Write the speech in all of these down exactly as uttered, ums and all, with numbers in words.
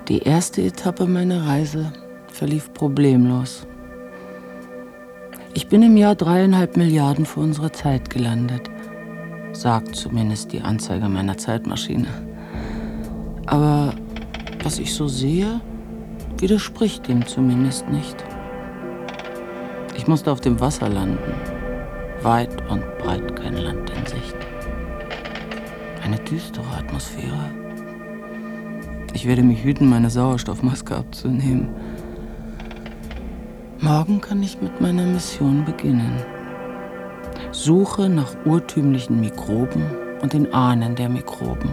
Die erste Etappe meiner Reise verlief problemlos. Ich bin im Jahr dreieinhalb Milliarden vor unserer Zeit gelandet, sagt zumindest die Anzeige meiner Zeitmaschine. Aber was ich so sehe, widerspricht dem zumindest nicht. Ich musste auf dem Wasser landen, weit und breit kein Land in Sicht. Eine düstere Atmosphäre. Ich werde mich hüten, meine Sauerstoffmaske abzunehmen. Morgen kann ich mit meiner Mission beginnen. Suche nach urtümlichen Mikroben und den Ahnen der Mikroben.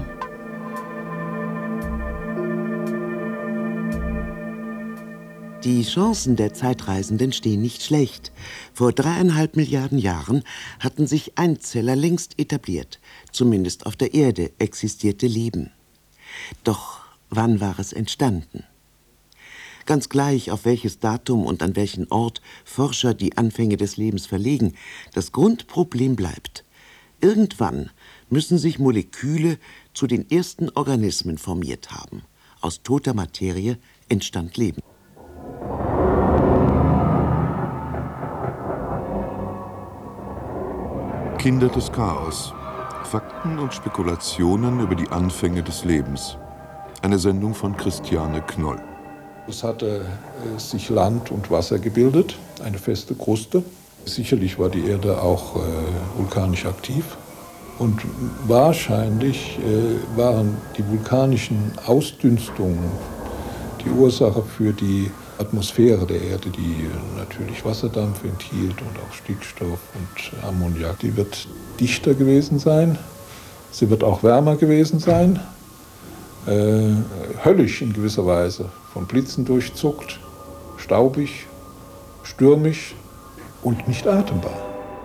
Die Chancen der Zeitreisenden stehen nicht schlecht. Vor dreieinhalb Milliarden Jahren hatten sich Einzeller längst etabliert. Zumindest auf der Erde existierte Leben. Doch wann war es entstanden? Ganz gleich, auf welches Datum und an welchen Ort Forscher die Anfänge des Lebens verlegen, das Grundproblem bleibt. Irgendwann müssen sich Moleküle zu den ersten Organismen formiert haben. Aus toter Materie entstand Leben. Kinder des Chaos. Fakten und Spekulationen über die Anfänge des Lebens. Eine Sendung von Christiane Knoll. Es hatte äh, sich Land und Wasser gebildet, eine feste Kruste. Sicherlich war die Erde auch äh, vulkanisch aktiv. Und wahrscheinlich äh, waren die vulkanischen Ausdünstungen die Ursache für die Atmosphäre der Erde, die natürlich Wasserdampf enthielt und auch Stickstoff und Ammoniak. Die wird dichter gewesen sein, sie wird auch wärmer gewesen sein, äh, höllisch in gewisser Weise, von Blitzen durchzuckt, staubig, stürmisch und nicht atembar.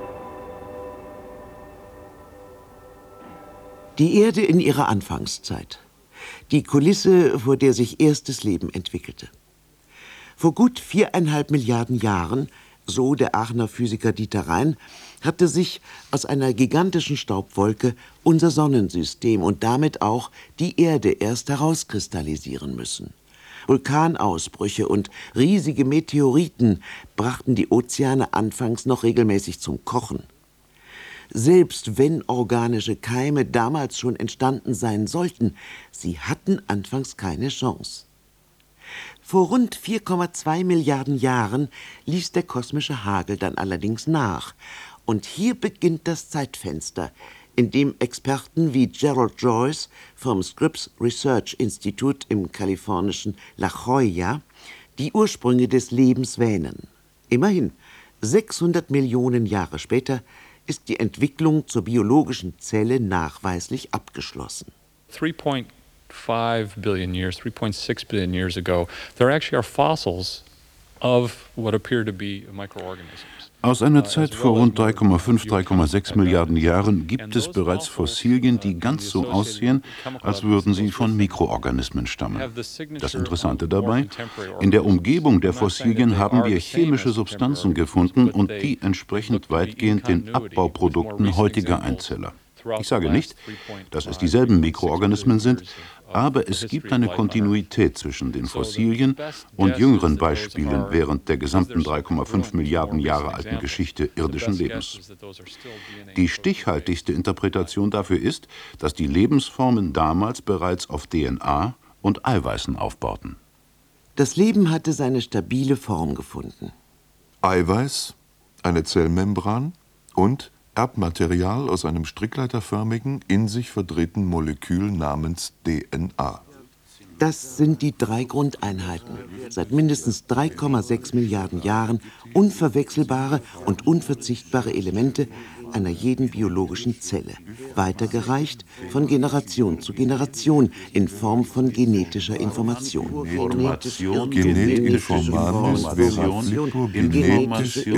Die Erde in ihrer Anfangszeit. Die Kulisse, vor der sich erstes Leben entwickelte. Vor gut viereinhalb Milliarden Jahren, so der Aachener Physiker Dieter Rhein, hatte sich aus einer gigantischen Staubwolke unser Sonnensystem und damit auch die Erde erst herauskristallisieren müssen. Vulkanausbrüche und riesige Meteoriten brachten die Ozeane anfangs noch regelmäßig zum Kochen. Selbst wenn organische Keime damals schon entstanden sein sollten, sie hatten anfangs keine Chance. Vor rund vier Komma zwei Milliarden Jahren ließ der kosmische Hagel dann allerdings nach. Und hier beginnt das Zeitfenster, in dem Experten wie Gerald Joyce vom Scripps Research Institute im kalifornischen La Jolla die Ursprünge des Lebens wähnen. Immerhin, sechshundert Millionen Jahre später ist die Entwicklung zur biologischen Zelle nachweislich abgeschlossen. three point five billion years, three point six billion years ago, there actually are fossils of what appear to be microorganisms. Aus einer Zeit vor rund drei Komma fünf, drei Komma sechs Milliarden Jahren gibt es bereits Fossilien, die ganz so aussehen, als würden sie von Mikroorganismen stammen. Das Interessante dabei, in der Umgebung der Fossilien haben wir chemische Substanzen gefunden und die entsprechend weitgehend den Abbauprodukten heutiger Einzeller. Ich sage nicht, dass es dieselben Mikroorganismen sind, aber es gibt eine Kontinuität zwischen den Fossilien und jüngeren Beispielen während der gesamten drei Komma fünf Milliarden Jahre alten Geschichte irdischen Lebens. Die stichhaltigste Interpretation dafür ist, dass die Lebensformen damals bereits auf D N A und Eiweißen aufbauten. Das Leben hatte seine stabile Form gefunden. Eiweiß, eine Zellmembran und Erbmaterial aus einem strickleiterförmigen, in sich verdrehten Molekül namens D N A. Das sind die drei Grundeinheiten, seit mindestens drei Komma sechs Milliarden Jahren unverwechselbare und unverzichtbare Elemente einer jeden biologischen Zelle, weitergereicht von Generation zu Generation in Form von genetischer Information. Information, Genetinformation, genetische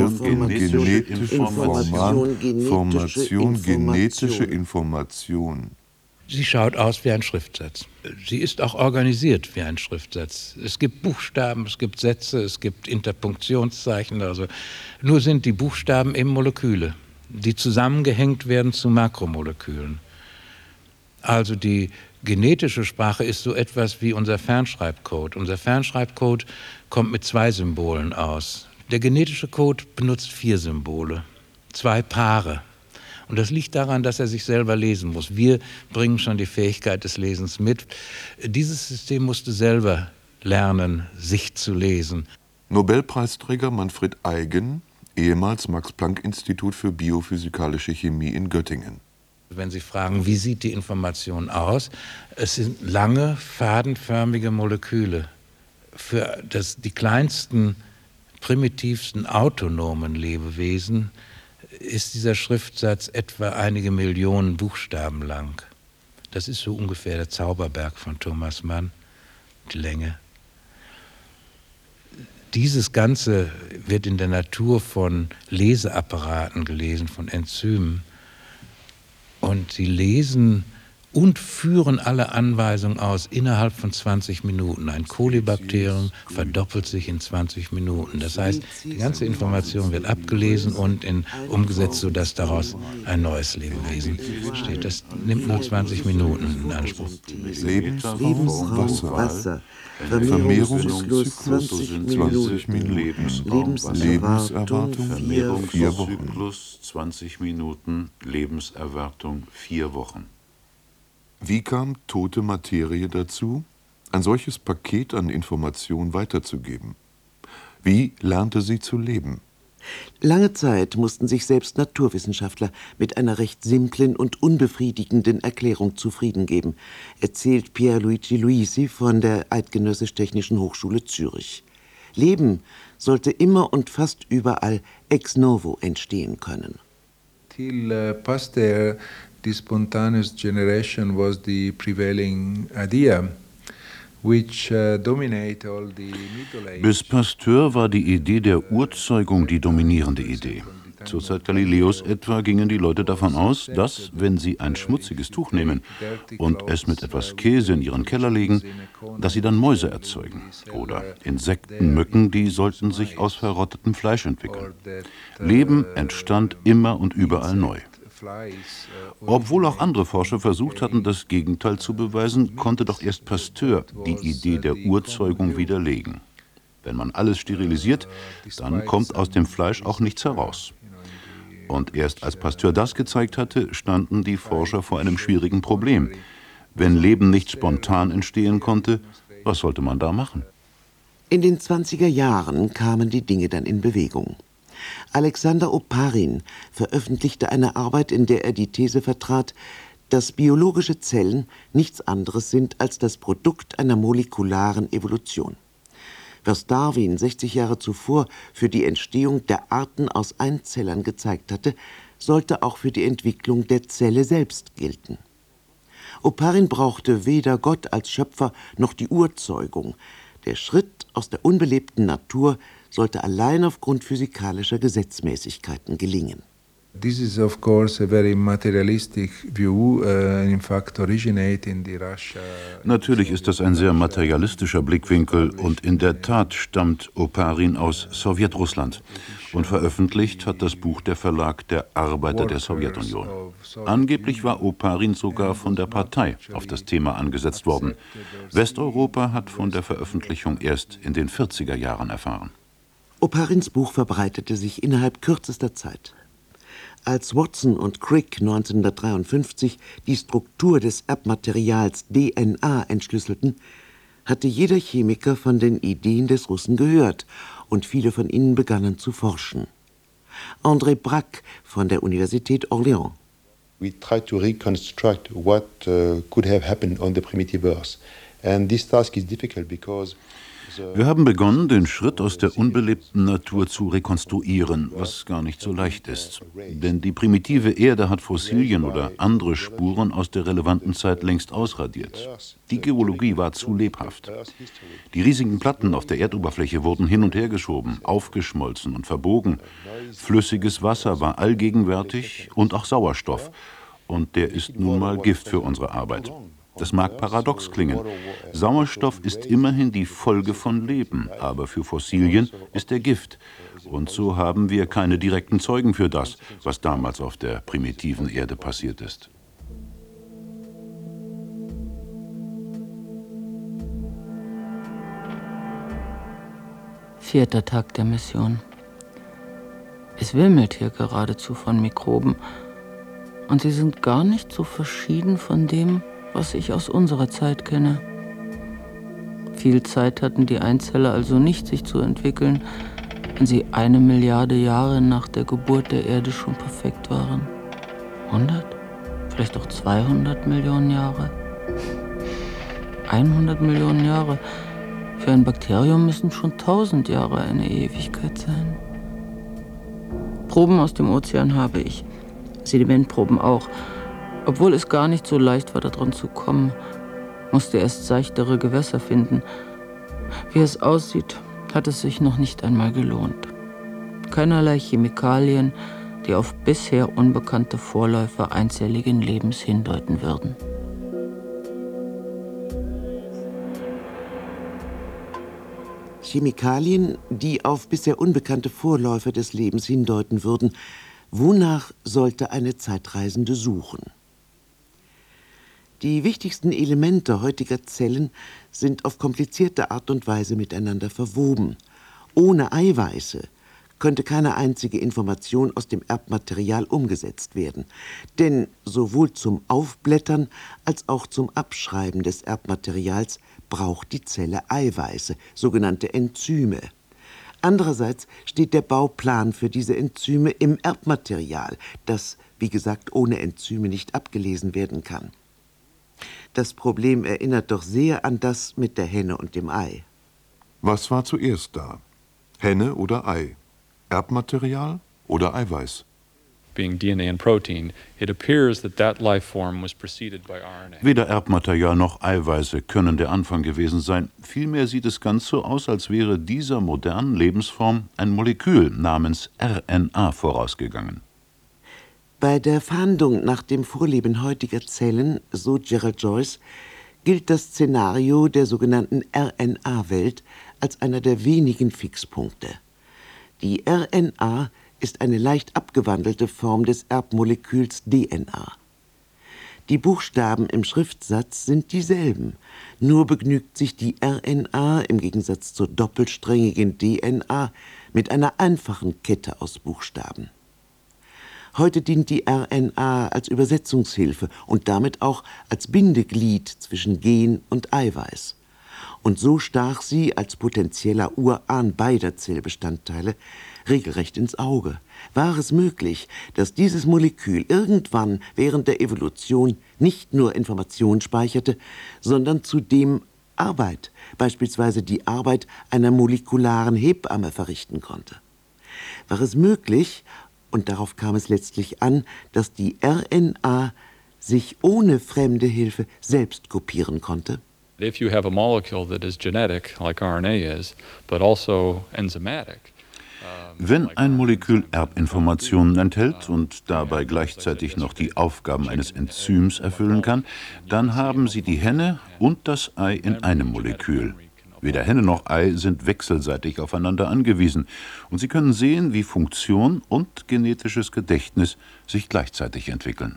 Information, genetische Information. Sie schaut aus wie ein Schriftsatz. Sie ist auch organisiert wie ein Schriftsatz. Es gibt Buchstaben, es gibt Sätze, es gibt Interpunktionszeichen. Also nur sind die Buchstaben eben Moleküle, die zusammengehängt werden zu Makromolekülen. Also die Genetische Sprache ist so etwas wie unser Fernschreibcode. Unser Fernschreibcode kommt mit zwei Symbolen aus. Der genetische Code benutzt vier Symbole, zwei Paare. Und das liegt daran, dass er sich selber lesen muss. Wir bringen schon die Fähigkeit des Lesens mit. Dieses System musste selber lernen, sich zu lesen. Nobelpreisträger Manfred Eigen, ehemals Max-Planck-Institut für biophysikalische Chemie in Göttingen. Wenn Sie fragen, wie sieht die Information aus? Es sind lange, fadenförmige Moleküle. Für das, die kleinsten, primitivsten, autonomen Lebewesen ist dieser Schriftsatz etwa einige Millionen Buchstaben lang. Das ist so ungefähr der Zauberberg von Thomas Mann, die Länge. Dieses Ganze wird in der Natur von Leseapparaten gelesen, von Enzymen. Und sie lesen und führen alle Anweisungen aus innerhalb von zwanzig Minuten. Ein Kolibakterium verdoppelt sich in zwanzig Minuten. Das heißt, die ganze Information wird abgelesen und in, umgesetzt, sodass daraus ein neues Lebewesen steht. Das nimmt nur zwanzig Minuten in Anspruch. Lebensraum Wasser. Vermehrungszyklus zwanzig Minuten. Lebenserwartung vier Wochen. zwanzig Minuten, Lebenserwartung vier Wochen. Wie kam tote Materie dazu, ein solches Paket an Information weiterzugeben? Wie lernte sie zu leben? Lange Zeit mussten sich selbst Naturwissenschaftler mit einer recht simplen und unbefriedigenden Erklärung zufrieden geben, erzählt Pierluigi Luisi von der Eidgenössisch-Technischen Hochschule Zürich. Leben sollte immer und fast überall ex novo entstehen können. Till uh, Pasteur, the spontaneous generation was the prevailing idea, which uh, dominate all the Middle Age. Bis Pasteur war die Idee der Urzeugung die dominierende Idee. Zur Zeit Galileos etwa gingen die Leute davon aus, dass, wenn sie ein schmutziges Tuch nehmen und es mit etwas Käse in ihren Keller legen, dass sie dann Mäuse erzeugen. Oder Insekten, Mücken, die sollten sich aus verrottetem Fleisch entwickeln. Leben entstand immer und überall neu. Obwohl auch andere Forscher versucht hatten, das Gegenteil zu beweisen, konnte doch erst Pasteur die Idee der Urzeugung widerlegen. Wenn man alles sterilisiert, dann kommt aus dem Fleisch auch nichts heraus. Und erst als Pasteur das gezeigt hatte, standen die Forscher vor einem schwierigen Problem. Wenn Leben nicht spontan entstehen konnte, was sollte man da machen? In den zwanziger Jahren kamen die Dinge dann in Bewegung. Alexander Oparin veröffentlichte eine Arbeit, in der er die These vertrat, dass biologische Zellen nichts anderes sind als das Produkt einer molekularen Evolution. Was Darwin sechzig Jahre zuvor für die Entstehung der Arten aus Einzellern gezeigt hatte, sollte auch für die Entwicklung der Zelle selbst gelten. Oparin brauchte weder Gott als Schöpfer noch die Urzeugung. Der Schritt aus der unbelebten Natur sollte allein aufgrund physikalischer Gesetzmäßigkeiten gelingen. This is of course a very materialistic view, uh, in fact originate in the Russia. Natürlich ist das ein sehr materialistischer Blickwinkel und in der Tat stammt Oparin aus Sowjetrussland und veröffentlicht hat das Buch der Verlag der Arbeiter der Sowjetunion. Angeblich war Oparin sogar von der Partei auf das Thema angesetzt worden. Westeuropa hat von der Veröffentlichung erst in den vierziger Jahren erfahren. Oparins Buch verbreitete sich innerhalb kürzester Zeit. Als Watson und Crick neunzehnhundertdreiundfünfzig die Struktur des Erbmaterials D N A entschlüsselten, hatte jeder Chemiker von den Ideen des Russen gehört und viele von ihnen begannen zu forschen. André Braque von der Universität Orléans. We try to reconstruct what uh, could have happened on the primitive Earth. And this task is difficult because Wir haben begonnen, den Schritt aus der unbelebten Natur zu rekonstruieren, was gar nicht so leicht ist. Denn die primitive Erde hat Fossilien oder andere Spuren aus der relevanten Zeit längst ausradiert. Die Geologie war zu lebhaft. Die riesigen Platten auf der Erdoberfläche wurden hin und her geschoben, aufgeschmolzen und verbogen. Flüssiges Wasser war allgegenwärtig und auch Sauerstoff. Und der ist nun mal Gift für unsere Arbeit. Das mag paradox klingen. Sauerstoff ist immerhin die Folge von Leben, aber für Fossilien ist er Gift. Und so haben wir keine direkten Zeugen für das, was damals auf der primitiven Erde passiert ist. Vierter Tag der Mission. Es wimmelt hier geradezu von Mikroben. Und sie sind gar nicht so verschieden von dem, was ich aus unserer Zeit kenne. Viel Zeit hatten die Einzeller also nicht, sich zu entwickeln, wenn sie eine Milliarde Jahre nach der Geburt der Erde schon perfekt waren. hundert? Vielleicht auch zweihundert Millionen Jahre? hundert Millionen Jahre? Für ein Bakterium müssen schon tausend Jahre eine Ewigkeit sein. Proben aus dem Ozean habe ich. Sedimentproben auch. Obwohl es gar nicht so leicht war, daran zu kommen, musste erst seichtere Gewässer finden. Wie es aussieht, hat es sich noch nicht einmal gelohnt. Keinerlei Chemikalien, die auf bisher unbekannte Vorläufer einzelligen Lebens hindeuten würden. Chemikalien, die auf bisher unbekannte Vorläufer des Lebens hindeuten würden. Wonach sollte eine Zeitreisende suchen? Die wichtigsten Elemente heutiger Zellen sind auf komplizierte Art und Weise miteinander verwoben. Ohne Eiweiße könnte keine einzige Information aus dem Erbmaterial umgesetzt werden. Denn sowohl zum Aufblättern als auch zum Abschreiben des Erbmaterials braucht die Zelle Eiweiße, sogenannte Enzyme. Andererseits steht der Bauplan für diese Enzyme im Erbmaterial, das, wie gesagt, ohne Enzyme nicht abgelesen werden kann. Das Problem erinnert doch sehr an das mit der Henne und dem Ei. Was war zuerst da? Henne oder Ei? Erbmaterial oder Eiweiß? Being D N A and protein, it appears that that life form was preceded by R N A. Weder Erbmaterial noch Eiweiße können der Anfang gewesen sein. Vielmehr sieht es ganz so aus, als wäre dieser modernen Lebensform ein Molekül namens R N A vorausgegangen. Bei der Fahndung nach dem Vorleben heutiger Zellen, so Gerald Joyce, gilt das Szenario der sogenannten R N A-Welt als einer der wenigen Fixpunkte. Die R N A ist eine leicht abgewandelte Form des Erbmoleküls D N A. Die Buchstaben im Schriftsatz sind dieselben, nur begnügt sich die R N A im Gegensatz zur doppelsträngigen D N A mit einer einfachen Kette aus Buchstaben. Heute dient die R N A als Übersetzungshilfe und damit auch als Bindeglied zwischen Gen und Eiweiß. Und so stach sie als potenzieller Urahn beider Zellbestandteile regelrecht ins Auge. War es möglich, dass dieses Molekül irgendwann während der Evolution nicht nur Information speicherte, sondern zudem Arbeit, beispielsweise die Arbeit einer molekularen Hebamme, verrichten konnte? War es möglich, und darauf kam es letztlich an, dass die R N A sich ohne fremde Hilfe selbst kopieren konnte? If you have a molecule that is genetic, like R N A is, but also enzymatic. Wenn ein Molekül Erbinformationen enthält und dabei gleichzeitig noch die Aufgaben eines Enzyms erfüllen kann, dann haben Sie die Henne und das Ei in einem Molekül. Weder Henne noch Ei sind wechselseitig aufeinander angewiesen und Sie können sehen, wie Funktion und genetisches Gedächtnis sich gleichzeitig entwickeln.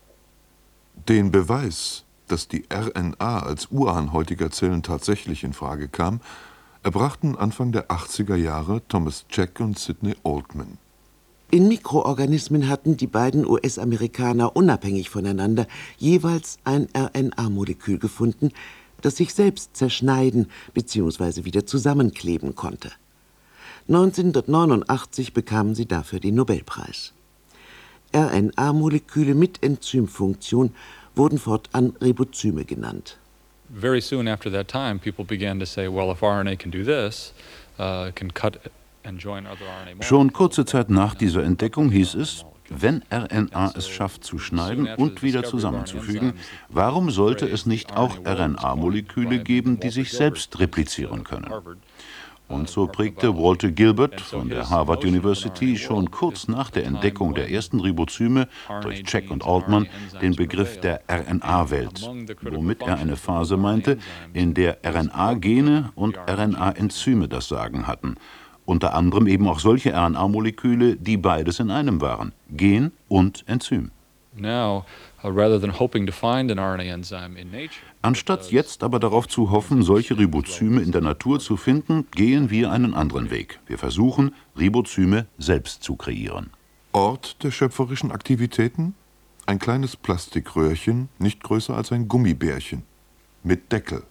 Den Beweis, dass die R N A als Urahn heutiger Zellen tatsächlich in Frage kam, erbrachten Anfang der achtziger Jahre Thomas Cech und Sidney Altman. In Mikroorganismen hatten die beiden U S-Amerikaner unabhängig voneinander jeweils ein R N A-Molekül gefunden, das sich selbst zerschneiden bzw. wieder zusammenkleben konnte. neunzehnhundertneunundachtzig bekamen sie dafür den Nobelpreis. R N A-Moleküle mit Enzymfunktion wurden fortan Ribozyme genannt. Very soon after that time, people began to say, well, if R N A can do this, uh, it can cut and join other R N A molecules. Schon kurze Zeit nach dieser Entdeckung hieß es, wenn R N A es schafft zu schneiden und wieder zusammenzufügen, warum sollte es nicht auch R N A-Moleküle geben, die sich selbst replizieren können? Und so prägte Walter Gilbert von der Harvard University schon kurz nach der Entdeckung der ersten Ribozyme durch Cech und Altman den Begriff der R N A-Welt, womit er eine Phase meinte, in der R N A-Gene und R N A-Enzyme das Sagen hatten. Unter anderem eben auch solche R N A-Moleküle, die beides in einem waren, Gen und Enzym. now, uh, rather than hoping to find an R N A enzyme in nature. Anstatt jetzt aber darauf zu hoffen, solche Ribozyme in der Natur zu finden, gehen wir einen anderen Weg. Wir versuchen, Ribozyme selbst zu kreieren. Ort der schöpferischen Aktivitäten? Ein kleines Plastikröhrchen, nicht größer als ein Gummibärchen, mit Deckel.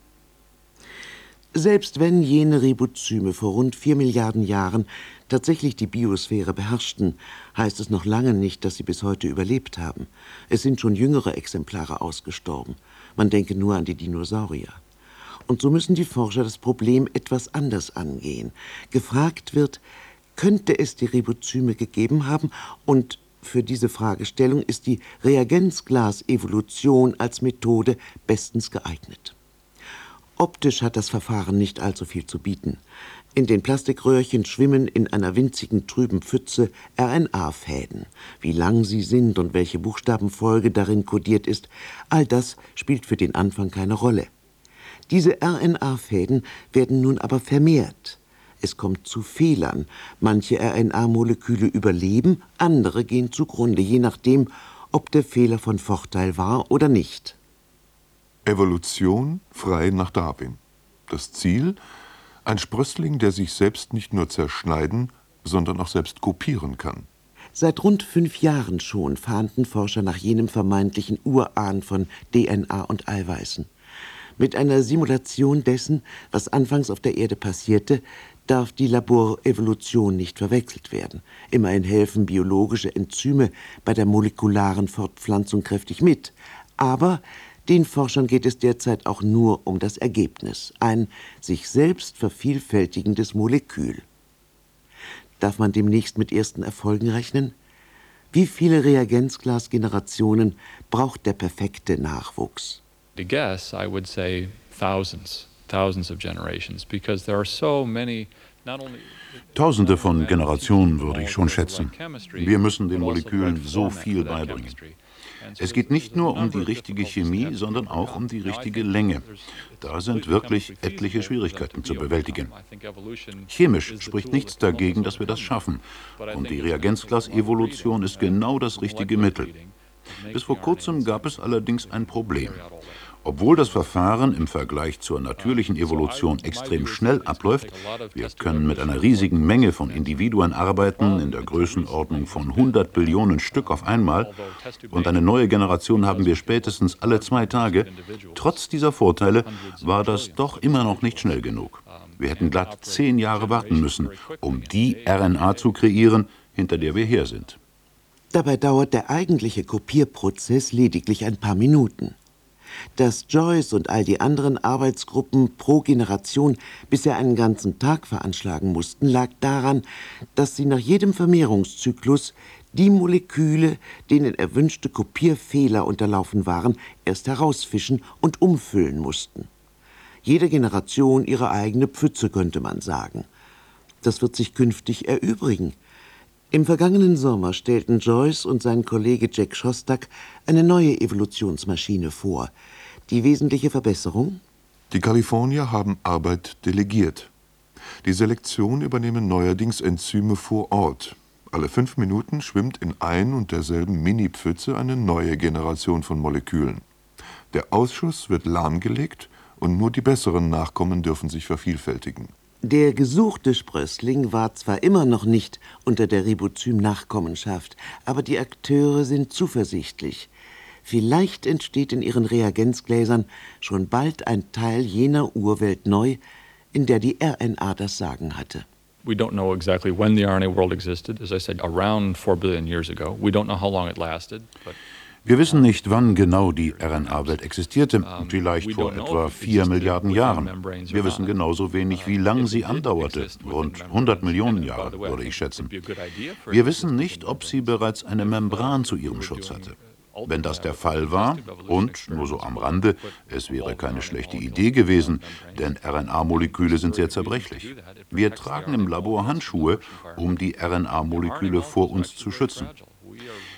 Selbst wenn jene Ribozyme vor rund vier Milliarden Jahren tatsächlich die Biosphäre beherrschten, heißt es noch lange nicht, dass sie bis heute überlebt haben. Es sind schon jüngere Exemplare ausgestorben. Man denke nur an die Dinosaurier. Und so müssen die Forscher das Problem etwas anders angehen. Gefragt wird, könnte es die Ribozyme gegeben haben? Und für diese Fragestellung ist die Reagenzglas-Evolution als Methode bestens geeignet. Optisch hat das Verfahren nicht allzu viel zu bieten. In den Plastikröhrchen schwimmen in einer winzigen trüben Pfütze R N A-Fäden. Wie lang sie sind und welche Buchstabenfolge darin kodiert ist, all das spielt für den Anfang keine Rolle. Diese R N A-Fäden werden nun aber vermehrt. Es kommt zu Fehlern. Manche R N A-Moleküle überleben, andere gehen zugrunde, je nachdem, ob der Fehler von Vorteil war oder nicht. Evolution frei nach Darwin. Das Ziel? Ein Sprössling, der sich selbst nicht nur zerschneiden, sondern auch selbst kopieren kann. Seit rund fünf Jahren schon fahnden Forscher nach jenem vermeintlichen Urahn von D N A und Eiweißen. Mit einer Simulation dessen, was anfangs auf der Erde passierte, darf die Laborevolution nicht verwechselt werden. Immerhin helfen biologische Enzyme bei der molekularen Fortpflanzung kräftig mit. Aber den Forschern geht es derzeit auch nur um das Ergebnis, ein sich selbst vervielfältigendes Molekül. Darf man demnächst mit ersten Erfolgen rechnen? Wie viele Reagenzglas-Generationen braucht der perfekte Nachwuchs? To guess, I would say thousands, thousands of generations, because there are so many, not only Tausende von Generationen würde ich schon schätzen. Wir müssen den Molekülen so viel beibringen. Es geht nicht nur um die richtige Chemie, sondern auch um die richtige Länge. Da sind wirklich etliche Schwierigkeiten zu bewältigen. Chemisch spricht nichts dagegen, dass wir das schaffen. Und die Reagenzglas-Evolution ist genau das richtige Mittel. Bis vor kurzem gab es allerdings ein Problem. Obwohl das Verfahren im Vergleich zur natürlichen Evolution extrem schnell abläuft, wir können mit einer riesigen Menge von Individuen arbeiten, in der Größenordnung von hundert Billionen Stück auf einmal, und eine neue Generation haben wir spätestens alle zwei Tage. Trotz dieser Vorteile war das doch immer noch nicht schnell genug. Wir hätten glatt zehn Jahre warten müssen, um die R N A zu kreieren, hinter der wir her sind. Dabei dauert der eigentliche Kopierprozess lediglich ein paar Minuten. Dass Joyce und all die anderen Arbeitsgruppen pro Generation bisher einen ganzen Tag veranschlagen mussten, lag daran, dass sie nach jedem Vermehrungszyklus die Moleküle, denen erwünschte Kopierfehler unterlaufen waren, erst herausfischen und umfüllen mussten. Jede Generation ihre eigene Pfütze, könnte man sagen. Das wird sich künftig erübrigen. Im vergangenen Sommer stellten Joyce und sein Kollege Jack Szostak eine neue Evolutionsmaschine vor. Die wesentliche Verbesserung? Die Kalifornier haben Arbeit delegiert. Die Selektion übernehmen neuerdings Enzyme vor Ort. Alle fünf Minuten schwimmt in ein und derselben Mini-Pfütze eine neue Generation von Molekülen. Der Ausschuss wird lahmgelegt und nur die besseren Nachkommen dürfen sich vervielfältigen. Der gesuchte Sprössling war zwar immer noch nicht unter der Ribozym-Nachkommenschaft, aber die Akteure sind zuversichtlich. Vielleicht entsteht in ihren Reagenzgläsern schon bald ein Teil jener Urwelt neu, in der die R N A das Sagen hatte. We don't know exactly when the R N A world existed. As I said, around four billion years ago. We don't know how long it lasted, but Wir wissen nicht, wann genau die R N A-Welt existierte, vielleicht vor etwa vier Milliarden Jahren. Wir wissen genauso wenig, wie lang sie andauerte, rund hundert Millionen Jahre, würde ich schätzen. Wir wissen nicht, ob sie bereits eine Membran zu ihrem Schutz hatte. Wenn das der Fall war, und nur so am Rande, es wäre keine schlechte Idee gewesen, denn R N A-Moleküle sind sehr zerbrechlich. Wir tragen im Labor Handschuhe, um die R N A-Moleküle vor uns zu schützen.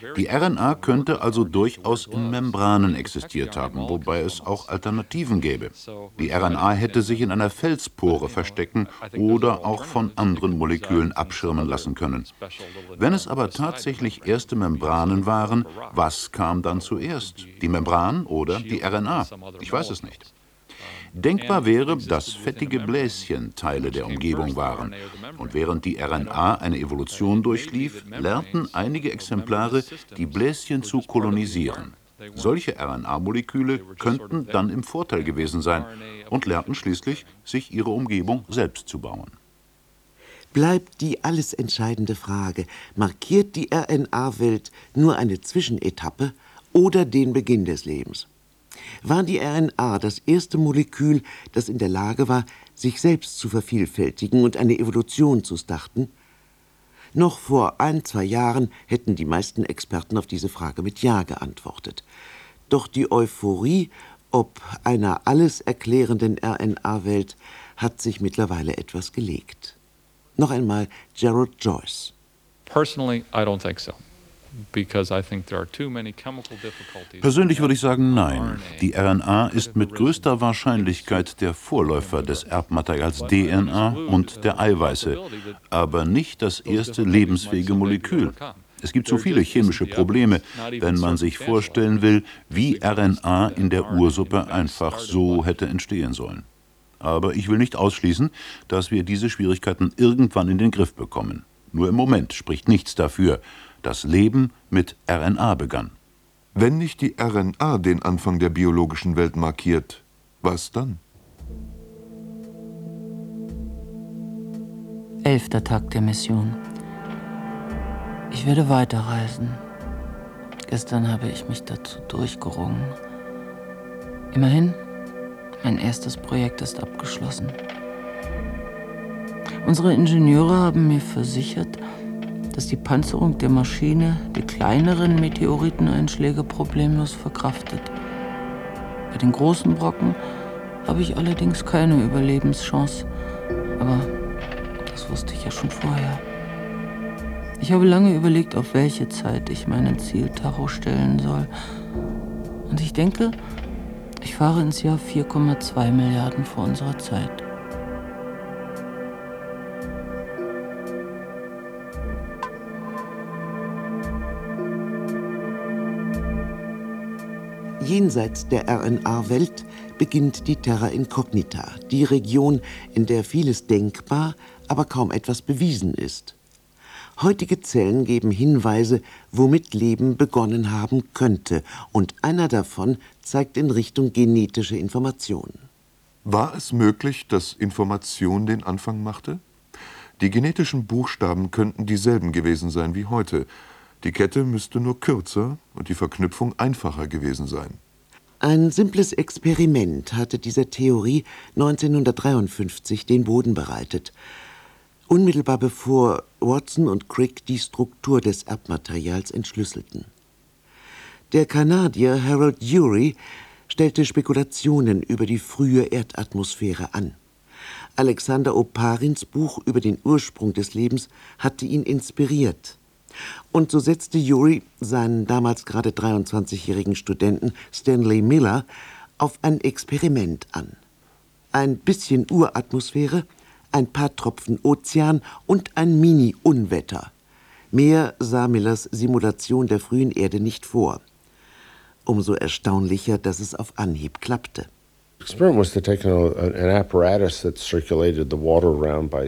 Die R N A könnte also durchaus in Membranen existiert haben, wobei es auch Alternativen gäbe. Die R N A hätte sich in einer Felspore verstecken oder auch von anderen Molekülen abschirmen lassen können. Wenn es aber tatsächlich erste Membranen waren, was kam dann zuerst? Die Membran oder die R N A? Ich weiß es nicht. Denkbar wäre, dass fettige Bläschen Teile der Umgebung waren. Und während die R N A eine Evolution durchlief, lernten einige Exemplare, die Bläschen zu kolonisieren. Solche R N A-Moleküle könnten dann im Vorteil gewesen sein und lernten schließlich, sich ihre Umgebung selbst zu bauen. Bleibt die alles entscheidende Frage, markiert die R N A-Welt nur eine Zwischenetappe oder den Beginn des Lebens? War die R N A das erste Molekül, das in der Lage war, sich selbst zu vervielfältigen und eine Evolution zu starten? Noch vor ein, zwei Jahren hätten die meisten Experten auf diese Frage mit Ja geantwortet. Doch die Euphorie ob einer alles erklärenden R N A-Welt hat sich mittlerweile etwas gelegt. Noch einmal Gerald Joyce. Personally, I don't think so. Persönlich würde ich sagen, nein. Die R N A ist mit größter Wahrscheinlichkeit der Vorläufer des Erbmaterials D N A und der Eiweiße, aber nicht das erste lebensfähige Molekül. Es gibt so viele chemische Probleme, wenn man sich vorstellen will, wie R N A in der Ursuppe einfach so hätte entstehen sollen. Aber ich will nicht ausschließen, dass wir diese Schwierigkeiten irgendwann in den Griff bekommen. Nur im Moment spricht nichts dafür. Das Leben mit R N A begann. Wenn nicht die R N A den Anfang der biologischen Welt markiert, was dann? Elfter Tag der Mission. Ich werde weiterreisen. Gestern habe ich mich dazu durchgerungen. Immerhin, mein erstes Projekt ist abgeschlossen. Unsere Ingenieure haben mir versichert, dass die Panzerung der Maschine die kleineren Meteoriteneinschläge problemlos verkraftet. Bei den großen Brocken habe ich allerdings keine Überlebenschance, aber das wusste ich ja schon vorher. Ich habe lange überlegt, auf welche Zeit ich meinen Zieltacho stellen soll. Und ich denke, ich fahre ins Jahr vier Komma zwei Milliarden vor unserer Zeit. Jenseits der R N A-Welt beginnt die Terra Incognita, die Region, in der vieles denkbar, aber kaum etwas bewiesen ist. Heutige Zellen geben Hinweise, womit Leben begonnen haben könnte, und einer davon zeigt in Richtung genetische Information. War es möglich, dass Information den Anfang machte? Die genetischen Buchstaben könnten dieselben gewesen sein wie heute. Die Kette müsste nur kürzer und die Verknüpfung einfacher gewesen sein. Ein simples Experiment hatte dieser Theorie neunzehnhundertdreiundfünfzig den Boden bereitet. Unmittelbar bevor Watson und Crick die Struktur des Erbmaterials entschlüsselten. Der Kanadier Harold Urey stellte Spekulationen über die frühe Erdatmosphäre an. Alexander Oparins Buch über den Ursprung des Lebens hatte ihn inspiriert. Und so setzte Urey seinen damals gerade dreiundzwanzigjährigen Studenten Stanley Miller auf ein Experiment an. Ein bisschen Uratmosphäre, ein paar Tropfen Ozean und ein Mini-Unwetter. Mehr sah Millers Simulation der frühen Erde nicht vor. Umso erstaunlicher, dass es auf Anhieb klappte. The experiment was to take an apparatus that circulated the water around by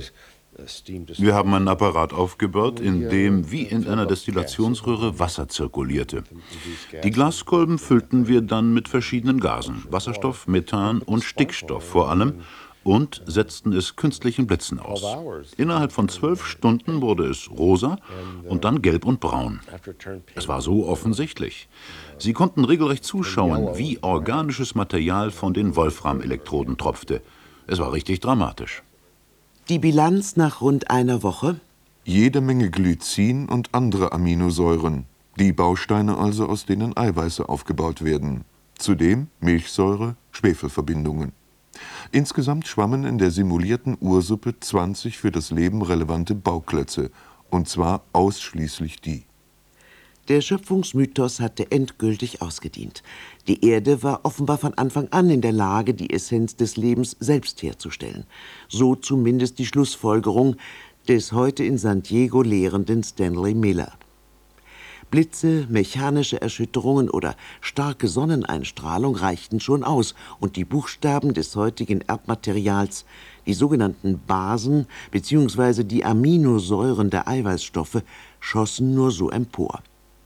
Wir haben einen Apparat aufgebaut, in dem wie in einer Destillationsröhre Wasser zirkulierte. Die Glaskolben füllten wir dann mit verschiedenen Gasen, Wasserstoff, Methan und Stickstoff vor allem, und setzten es künstlichen Blitzen aus. Innerhalb von zwölf Stunden wurde es rosa und dann gelb und braun. Es war so offensichtlich. Sie konnten regelrecht zuschauen, wie organisches Material von den Wolfram-Elektroden tropfte. Es war richtig dramatisch. Die Bilanz nach rund einer Woche? Jede Menge Glycin und andere Aminosäuren. Die Bausteine also, aus denen Eiweiße aufgebaut werden. Zudem Milchsäure, Schwefelverbindungen. Insgesamt schwammen in der simulierten Ursuppe zwanzig für das Leben relevante Bauklötze. Und zwar ausschließlich die. Der Schöpfungsmythos hatte endgültig ausgedient. Die Erde war offenbar von Anfang an in der Lage, die Essenz des Lebens selbst herzustellen. So zumindest die Schlussfolgerung des heute in San Diego lehrenden Stanley Miller. Blitze, mechanische Erschütterungen oder starke Sonneneinstrahlung reichten schon aus, und die Buchstaben des heutigen Erbmaterials, die sogenannten Basen bzw. die Aminosäuren der Eiweißstoffe, schossen nur so empor.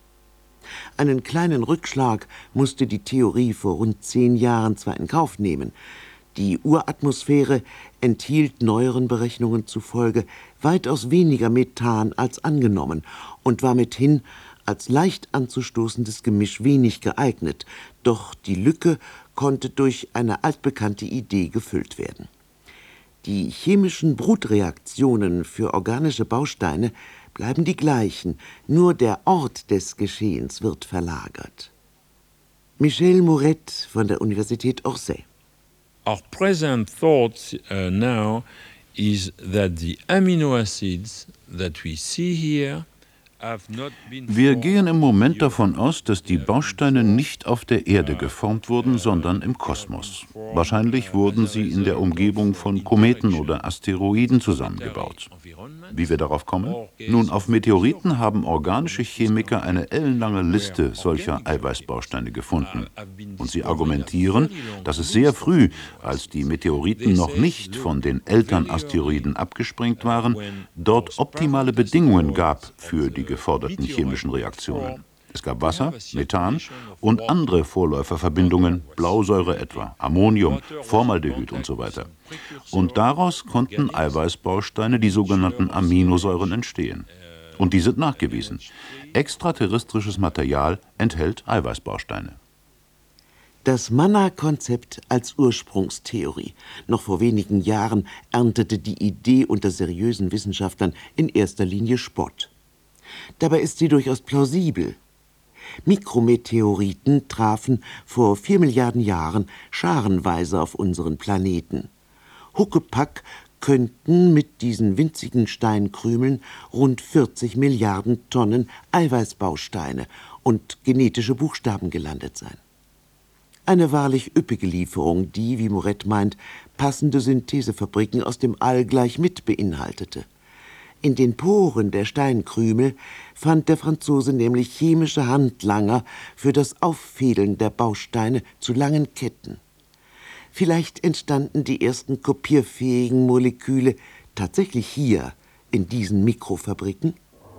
Einen kleinen Rückschlag musste die Theorie vor rund zehn Jahren zwar in Kauf nehmen. Die Uratmosphäre enthielt neueren Berechnungen zufolge weitaus weniger Methan als angenommen und war mithin als leicht anzustoßendes Gemisch wenig geeignet, doch die Lücke konnte durch eine altbekannte Idee gefüllt werden. Die chemischen Brutreaktionen für organische Bausteine bleiben die gleichen, nur der Ort des Geschehens wird verlagert. Michel Mouret von der Universität Orsay. Our present thought uh, now is that the amino acids that we see here Wir gehen im Moment davon aus, dass die Bausteine nicht auf der Erde geformt wurden, sondern im Kosmos. Wahrscheinlich wurden sie in der Umgebung von Kometen oder Asteroiden zusammengebaut. Wie wir darauf kommen? Nun, auf Meteoriten haben organische Chemiker eine ellenlange Liste solcher Eiweißbausteine gefunden. Und sie argumentieren, dass es sehr früh, als die Meteoriten noch nicht von den Elternasteroiden abgesprengt waren, dort optimale Bedingungen gab für die geforderten chemischen Reaktionen. Es gab Wasser, Methan und andere Vorläuferverbindungen, Blausäure etwa, Ammonium, Formaldehyd und so weiter. Und daraus konnten Eiweißbausteine, die sogenannten Aminosäuren, entstehen. Und die sind nachgewiesen. Extraterrestrisches Material enthält Eiweißbausteine. Das Manna-Konzept als Ursprungstheorie. Noch vor wenigen Jahren erntete die Idee unter seriösen Wissenschaftlern in erster Linie Spott. Dabei ist sie durchaus plausibel. Mikrometeoriten trafen vor vier Milliarden Jahren scharenweise auf unseren Planeten. Huckepack könnten mit diesen winzigen Steinkrümeln rund vierzig Milliarden Tonnen Eiweißbausteine und genetische Buchstaben gelandet sein. Eine wahrlich üppige Lieferung, die, wie Mouret meint, passende Synthesefabriken aus dem All gleich mit beinhaltete. In den Poren der Steinkrümel fand der Franzose nämlich chemische Handlanger für das Auffädeln der Bausteine zu langen Ketten. Vielleicht entstanden die ersten kopierfähigen Moleküle tatsächlich hier, in diesen Mikrofabriken?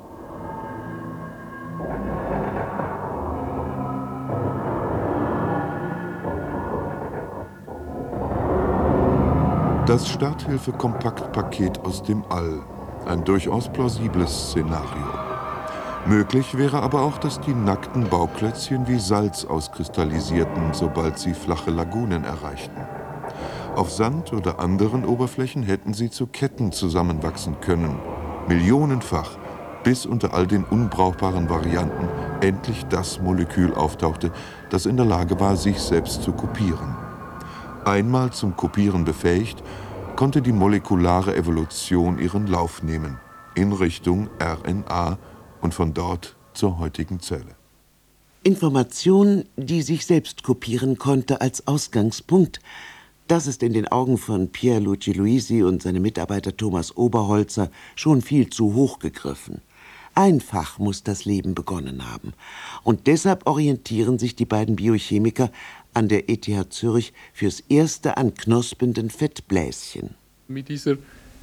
Das Starthilfe-Kompaktpaket aus dem All. Ein durchaus plausibles Szenario. Möglich wäre aber auch, dass die nackten Bauklötzchen wie Salz auskristallisierten, sobald sie flache Lagunen erreichten. Auf Sand oder anderen Oberflächen hätten sie zu Ketten zusammenwachsen können, millionenfach, bis unter all den unbrauchbaren Varianten endlich das Molekül auftauchte, das in der Lage war, sich selbst zu kopieren. Einmal zum Kopieren befähigt, konnte die molekulare Evolution ihren Lauf nehmen, in Richtung R N A und von dort zur heutigen Zelle. Information, die sich selbst kopieren konnte als Ausgangspunkt, das ist in den Augen von Pier Luigi Luisi und seinem Mitarbeiter Thomas Oberholzer schon viel zu hoch gegriffen. Einfach muss das Leben begonnen haben. Und deshalb orientieren sich die beiden Biochemiker an der E T H Zürich fürs erste an knospenden Fettbläschen. Mit dieser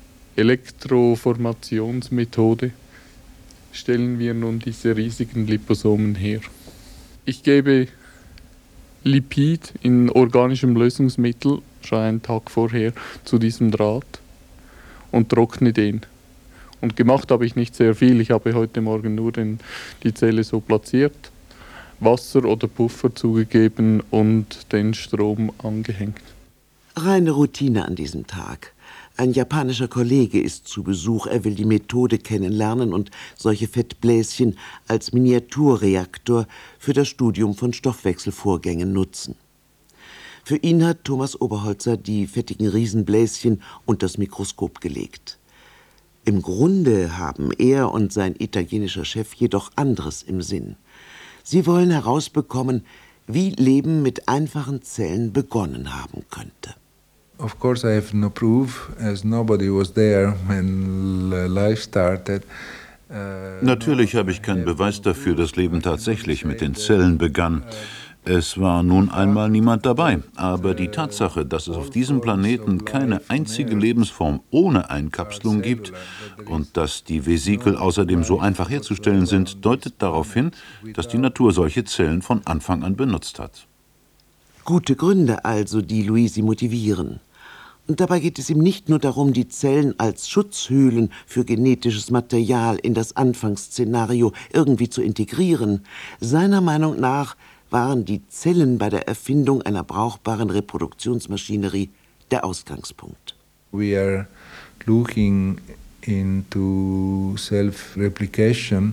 Elektroformationsmethode stellen wir nun diese riesigen Liposomen her. Ich gebe Lipid in organischem Lösungsmittel schon einen Tag vorher zu diesem Draht und trockne den. Und gemacht habe ich nicht sehr viel. Ich habe heute Morgen nur den, die Zelle so platziert, Wasser oder Puffer zugegeben und den Strom angehängt. Reine Routine an diesem Tag. Ein japanischer Kollege ist zu Besuch. Er will die Methode kennenlernen und solche Fettbläschen als Miniaturreaktor für das Studium von Stoffwechselvorgängen nutzen. Für ihn hat Thomas Oberholzer die fettigen Riesenbläschen unter das Mikroskop gelegt. Im Grunde haben er und sein italienischer Chef jedoch anderes im Sinn. Sie wollen herausbekommen, wie Leben mit einfachen Zellen begonnen haben könnte. Of course, I have no proof, as nobody was there when life started. Natürlich habe ich keinen Beweis dafür, dass Leben tatsächlich mit den Zellen begann. Es war nun einmal niemand dabei. Aber die Tatsache, dass es auf diesem Planeten keine einzige Lebensform ohne Einkapselung gibt und dass die Vesikel außerdem so einfach herzustellen sind, deutet darauf hin, dass die Natur solche Zellen von Anfang an benutzt hat. Gute Gründe also, die Luisi motivieren. Und dabei geht es ihm nicht nur darum, die Zellen als Schutzhöhlen für genetisches Material in das Anfangsszenario irgendwie zu integrieren. Seiner Meinung nach waren die Zellen bei der Erfindung einer brauchbaren Reproduktionsmaschinerie der Ausgangspunkt. We are looking into self-replication.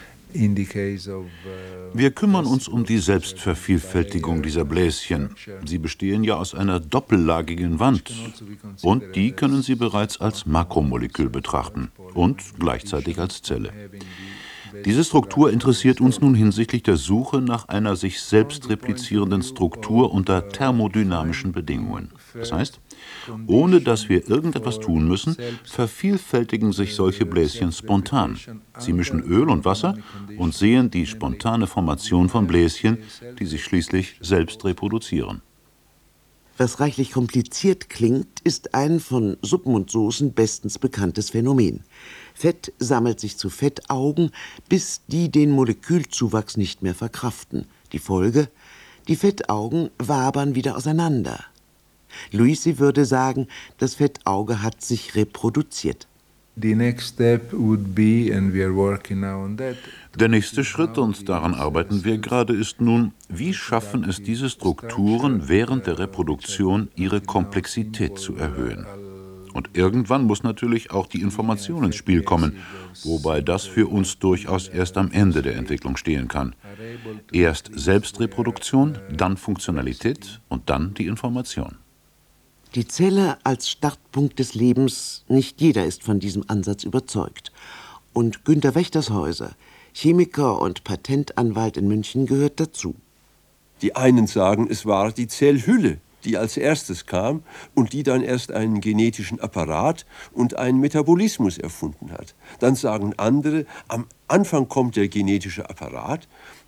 Wir kümmern uns um die Selbstvervielfältigung dieser Bläschen. Sie bestehen ja aus einer doppellagigen Wand. Und die können Sie bereits als Makromolekül betrachten und gleichzeitig als Zelle. Diese Struktur interessiert uns nun hinsichtlich der Suche nach einer sich selbst replizierenden Struktur unter thermodynamischen Bedingungen. Das heißt, ohne dass wir irgendetwas tun müssen, vervielfältigen sich solche Bläschen spontan. Sie mischen Öl und Wasser und sehen die spontane Formation von Bläschen, die sich schließlich selbst reproduzieren. Was reichlich kompliziert klingt, ist ein von Suppen und Soßen bestens bekanntes Phänomen. Fett sammelt sich zu Fettaugen, bis die den Molekülzuwachs nicht mehr verkraften. Die Folge? Die Fettaugen wabern wieder auseinander. Luisi würde sagen, das Fettauge hat sich reproduziert. The next step would be, and we are working now on that. Der nächste Schritt, und daran arbeiten wir gerade, ist nun, wie schaffen es diese Strukturen während der Reproduktion, ihre Komplexität zu erhöhen? Und irgendwann muss natürlich auch die Information ins Spiel kommen, wobei das für uns durchaus erst am Ende der Entwicklung stehen kann. Erst Selbstreproduktion, dann Funktionalität und dann die Information. Die Zelle als Startpunkt des Lebens, nicht jeder ist von diesem Ansatz überzeugt. Und Günter Wächtershäuser, Chemiker und Patentanwalt in München, gehört dazu. Die einen sagen, es war die Zellhülle, die als erstes kam und die dann erst einen genetischen Apparat und einen Metabolismus erfunden hat. Dann sagen andere, am Anfang kommt der genetische Apparat,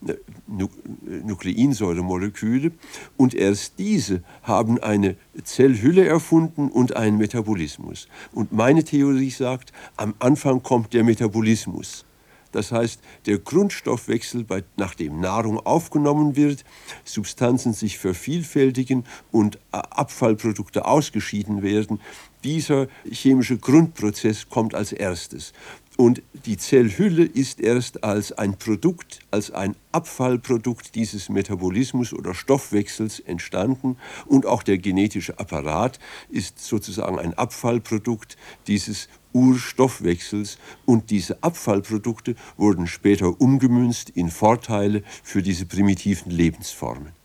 Nukleinsäuremoleküle, und erst diese haben eine Zellhülle erfunden und einen Metabolismus. Und meine Theorie sagt, am Anfang kommt der Metabolismus. Das heißt, der Grundstoffwechsel, bei, nachdem Nahrung aufgenommen wird, Substanzen sich vervielfältigen und Abfallprodukte ausgeschieden werden, dieser chemische Grundprozess kommt als erstes. Und die Zellhülle ist erst als ein Produkt, als ein Abfallprodukt dieses Metabolismus oder Stoffwechsels entstanden. Und auch der genetische Apparat ist sozusagen ein Abfallprodukt dieses Urstoffwechsels. Und diese Abfallprodukte wurden später umgemünzt in Vorteile für diese primitiven Lebensformen.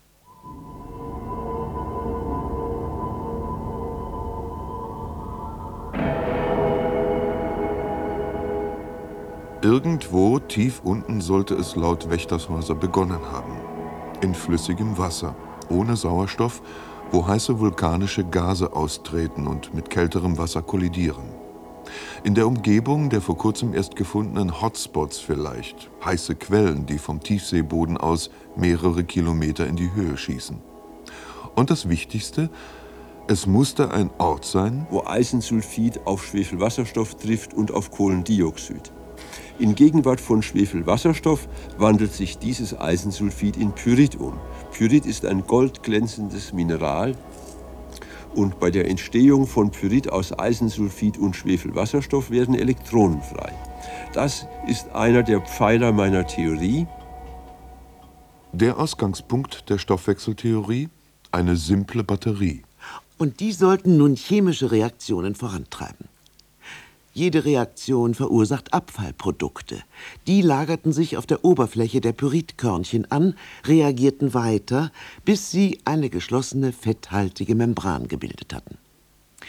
Irgendwo tief unten sollte es laut Wächtershäuser begonnen haben. In flüssigem Wasser, ohne Sauerstoff, wo heiße vulkanische Gase austreten und mit kälterem Wasser kollidieren. In der Umgebung der vor kurzem erst gefundenen Hotspots vielleicht, heiße Quellen, die vom Tiefseeboden aus mehrere Kilometer in die Höhe schießen. Und das Wichtigste, es musste ein Ort sein, wo Eisensulfid auf Schwefelwasserstoff trifft und auf Kohlendioxid. In Gegenwart von Schwefelwasserstoff wandelt sich dieses Eisensulfid in Pyrit um. Pyrit ist ein goldglänzendes Mineral und bei der Entstehung von Pyrit aus Eisensulfid und Schwefelwasserstoff werden Elektronen frei. Das ist einer der Pfeiler meiner Theorie. Der Ausgangspunkt der Stoffwechseltheorie, eine simple Batterie. Und die sollten nun chemische Reaktionen vorantreiben. Jede Reaktion verursacht Abfallprodukte. Die lagerten sich auf der Oberfläche der Pyritkörnchen an, reagierten weiter, bis sie eine geschlossene, fetthaltige Membran gebildet hatten.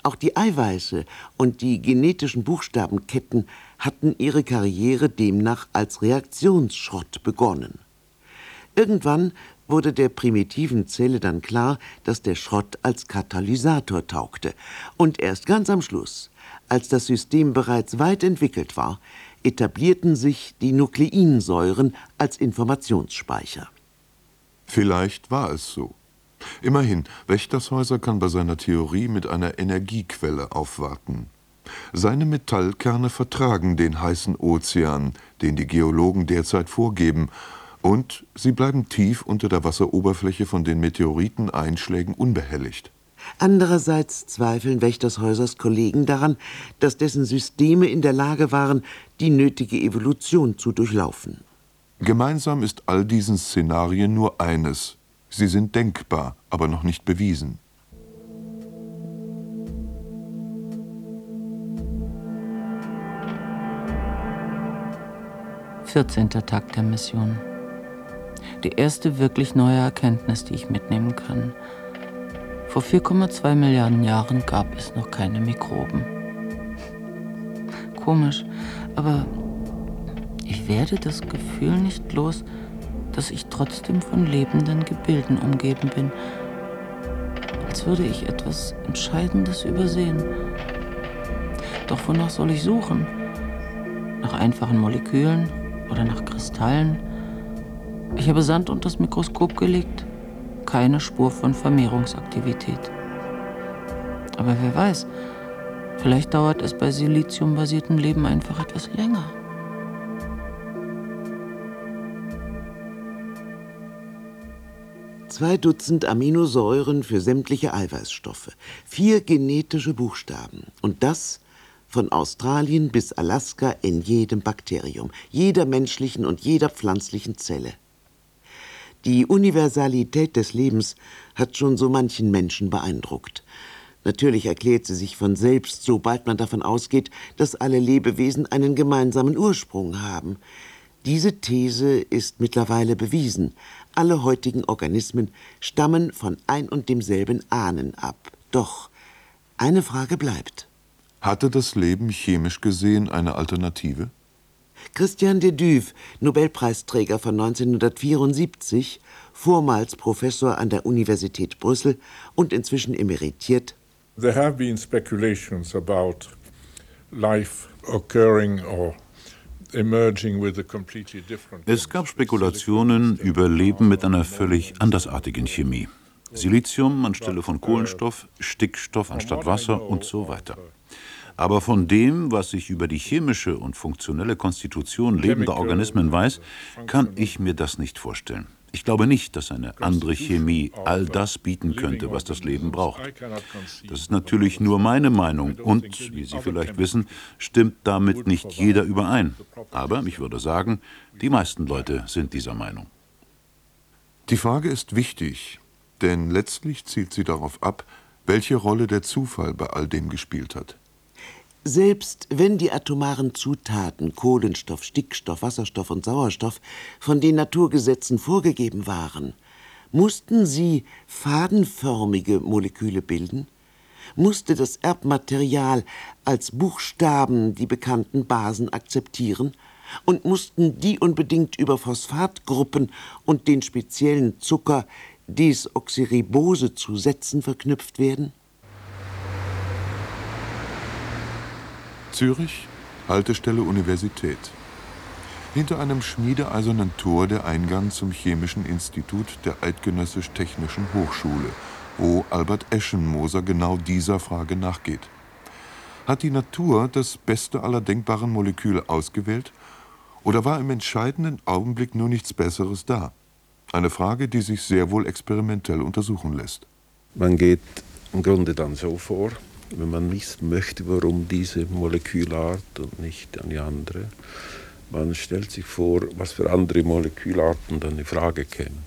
Auch die Eiweiße und die genetischen Buchstabenketten hatten ihre Karriere demnach als Reaktionsschrott begonnen. Irgendwann wurde der primitiven Zelle dann klar, dass der Schrott als Katalysator taugte. Und erst ganz am Schluss, als das System bereits weit entwickelt war, etablierten sich die Nukleinsäuren als Informationsspeicher. Vielleicht war es so. Immerhin, Wächtershäuser kann bei seiner Theorie mit einer Energiequelle aufwarten. Seine Metallkerne vertragen den heißen Ozean, den die Geologen derzeit vorgeben, und sie bleiben tief unter der Wasseroberfläche von den Meteoriteneinschlägen unbehelligt. Andererseits zweifeln Wächtershäusers Kollegen daran, dass dessen Systeme in der Lage waren, die nötige Evolution zu durchlaufen. Gemeinsam ist all diesen Szenarien nur eines: Sie sind denkbar, aber noch nicht bewiesen. vierzehnter Tag der Mission. Die erste wirklich neue Erkenntnis, die ich mitnehmen kann. Vor vier Komma zwei Milliarden Jahren gab es noch keine Mikroben. Komisch, aber ich werde das Gefühl nicht los, dass ich trotzdem von lebenden Gebilden umgeben bin. Als würde ich etwas Entscheidendes übersehen. Doch wonach soll ich suchen? Nach einfachen Molekülen oder nach Kristallen? Ich habe Sand unter das Mikroskop gelegt. Keine Spur von Vermehrungsaktivität. Aber wer weiß, vielleicht dauert es bei siliziumbasiertem Leben einfach etwas länger. Zwei Dutzend Aminosäuren für sämtliche Eiweißstoffe, vier genetische Buchstaben und das von Australien bis Alaska in jedem Bakterium, jeder menschlichen und jeder pflanzlichen Zelle. Die Universalität des Lebens hat schon so manchen Menschen beeindruckt. Natürlich erklärt sie sich von selbst, sobald man davon ausgeht, dass alle Lebewesen einen gemeinsamen Ursprung haben. Diese These ist mittlerweile bewiesen. Alle heutigen Organismen stammen von ein und demselben Ahnen ab. Doch eine Frage bleibt. Hatte das Leben chemisch gesehen eine Alternative? Christian de Duve, Nobelpreisträger von neunzehnhundertvierundsiebzig, vormals Professor an der Universität Brüssel und inzwischen emeritiert. There have been speculations about life occurring or emerging with a completely different. Es gab Spekulationen über Leben mit einer völlig andersartigen Chemie. Silizium anstelle von Kohlenstoff, Stickstoff anstatt Wasser und so weiter. Aber von dem, was ich über die chemische und funktionelle Konstitution lebender Organismen weiß, kann ich mir das nicht vorstellen. Ich glaube nicht, dass eine andere Chemie all das bieten könnte, was das Leben braucht. Das ist natürlich nur meine Meinung und, wie Sie vielleicht wissen, stimmt damit nicht jeder überein. Aber ich würde sagen, die meisten Leute sind dieser Meinung. Die Frage ist wichtig, denn letztlich zielt sie darauf ab, welche Rolle der Zufall bei all dem gespielt hat. Selbst wenn die atomaren Zutaten Kohlenstoff, Stickstoff, Wasserstoff und Sauerstoff von den Naturgesetzen vorgegeben waren, mussten sie fadenförmige Moleküle bilden? Musste das Erbmaterial als Buchstaben die bekannten Basen akzeptieren? Und mussten die unbedingt über Phosphatgruppen und den speziellen Zucker Desoxyribose zu Sätzen verknüpft werden? Zürich, Haltestelle Universität. Hinter einem schmiedeeisernen Tor der Eingang zum Chemischen Institut der Eidgenössisch-Technischen Hochschule, wo Albert Eschenmoser genau dieser Frage nachgeht. Hat die Natur das beste aller denkbaren Moleküle ausgewählt oder war im entscheidenden Augenblick nur nichts Besseres da? Eine Frage, die sich sehr wohl experimentell untersuchen lässt. Man geht im Grunde dann so vor, wenn man wissen möchte, warum diese Molekülart und nicht eine andere. Man stellt sich vor, was für andere Molekülarten dann in Frage kämen.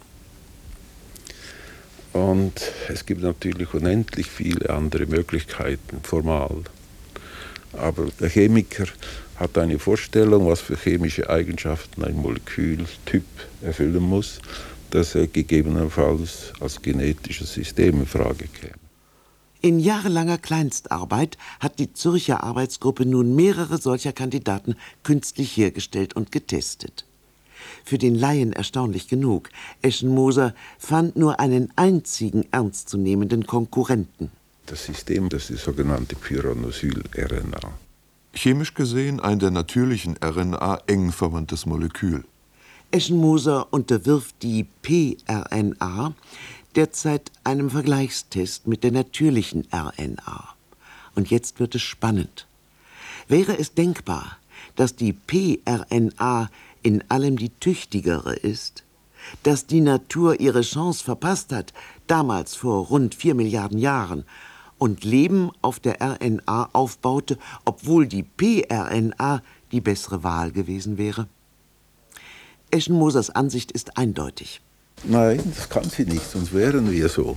Und es gibt natürlich unendlich viele andere Möglichkeiten, formal. Aber der Chemiker hat eine Vorstellung, was für chemische Eigenschaften ein Molekültyp erfüllen muss, dass er gegebenenfalls als genetisches System in Frage käme. In jahrelanger Kleinstarbeit hat die Zürcher Arbeitsgruppe nun mehrere solcher Kandidaten künstlich hergestellt und getestet. Für den Laien erstaunlich genug: Eschenmoser fand nur einen einzigen ernstzunehmenden Konkurrenten. Das System, das ist die sogenannte Pyranosyl-R N A. Chemisch gesehen ein der natürlichen R N A eng verwandtes Molekül. Eschenmoser unterwirft die pRNA derzeit einem Vergleichstest mit der natürlichen R N A. Und jetzt wird es spannend. Wäre es denkbar, dass die pRNA in allem die tüchtigere ist, dass die Natur ihre Chance verpasst hat, damals vor rund vier Milliarden Jahren, und Leben auf der R N A aufbaute, obwohl die pRNA die bessere Wahl gewesen wäre? Eschenmosers Ansicht ist eindeutig. Nein, das kann sie nicht, sonst wären wir so.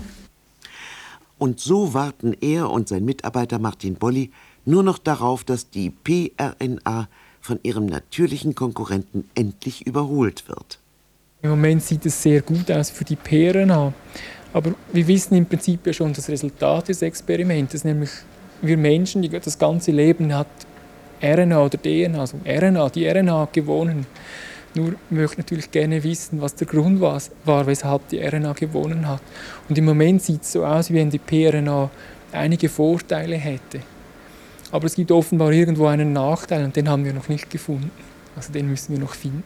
Und so warten er und sein Mitarbeiter Martin Bolli nur noch darauf, dass die pRNA von ihrem natürlichen Konkurrenten endlich überholt wird. Im Moment sieht es sehr gut aus für die pRNA. Aber wir wissen im Prinzip ja schon das Resultat des Experiments, nämlich wir Menschen, die, das ganze Leben hat R N A oder D N A, also R N A, die R N A gewonnen. Nur möchte ich natürlich gerne wissen, was der Grund war, war, weshalb die R N A gewonnen hat. Und im Moment sieht es so aus, wie wenn die pRNA einige Vorteile hätte. Aber es gibt offenbar irgendwo einen Nachteil und den haben wir noch nicht gefunden. Also den müssen wir noch finden.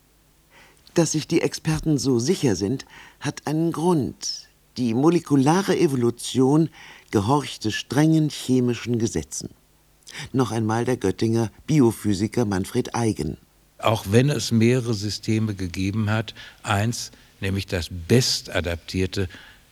Dass sich die Experten so sicher sind, hat einen Grund. Die molekulare Evolution gehorchte strengen chemischen Gesetzen. Noch einmal der Göttinger Biophysiker Manfred Eigen. Auch wenn es mehrere Systeme gegeben hat, eins, nämlich das bestadaptierte,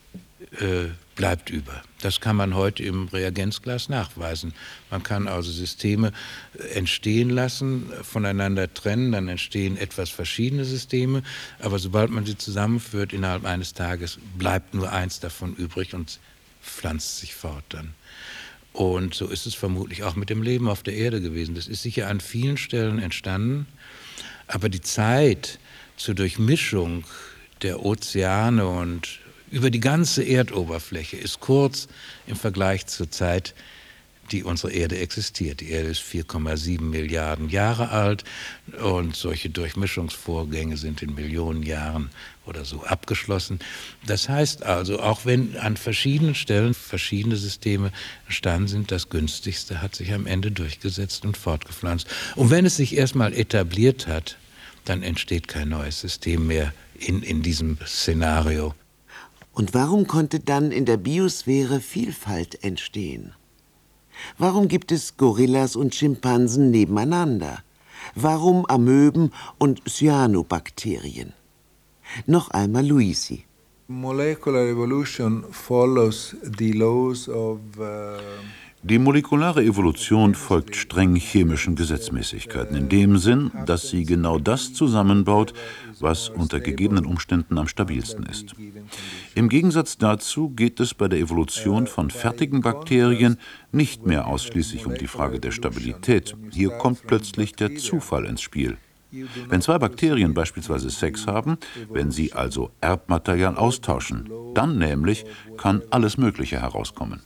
äh, bleibt über. Das kann man heute im Reagenzglas nachweisen. Man kann also Systeme entstehen lassen, voneinander trennen, dann entstehen etwas verschiedene Systeme, aber sobald man sie zusammenführt innerhalb eines Tages, bleibt nur eins davon übrig und pflanzt sich fort dann. Und so ist es vermutlich auch mit dem Leben auf der Erde gewesen. Das ist sicher an vielen Stellen entstanden, aber die Zeit zur Durchmischung der Ozeane und über die ganze Erdoberfläche ist kurz im Vergleich zur Zeit, die unsere Erde existiert. Die Erde ist vier Komma sieben Milliarden Jahre alt und solche Durchmischungsvorgänge sind in Millionen Jahren oder so abgeschlossen. Das heißt also, auch wenn an verschiedenen Stellen verschiedene Systeme entstanden sind, das günstigste hat sich am Ende durchgesetzt und fortgepflanzt. Und wenn es sich erstmal etabliert hat, dann entsteht kein neues System mehr in, in diesem Szenario. Und warum konnte dann in der Biosphäre Vielfalt entstehen? Warum gibt es Gorillas und Schimpansen nebeneinander? Warum Amöben und Cyanobakterien? Noch einmal Luisi. Molecular evolution follows the laws of uh Die molekulare Evolution folgt streng chemischen Gesetzmäßigkeiten, in dem Sinn, dass sie genau das zusammenbaut, was unter gegebenen Umständen am stabilsten ist. Im Gegensatz dazu geht es bei der Evolution von fertigen Bakterien nicht mehr ausschließlich um die Frage der Stabilität. Hier kommt plötzlich der Zufall ins Spiel. Wenn zwei Bakterien beispielsweise Sex haben, wenn sie also Erbmaterial austauschen, dann nämlich kann alles Mögliche herauskommen.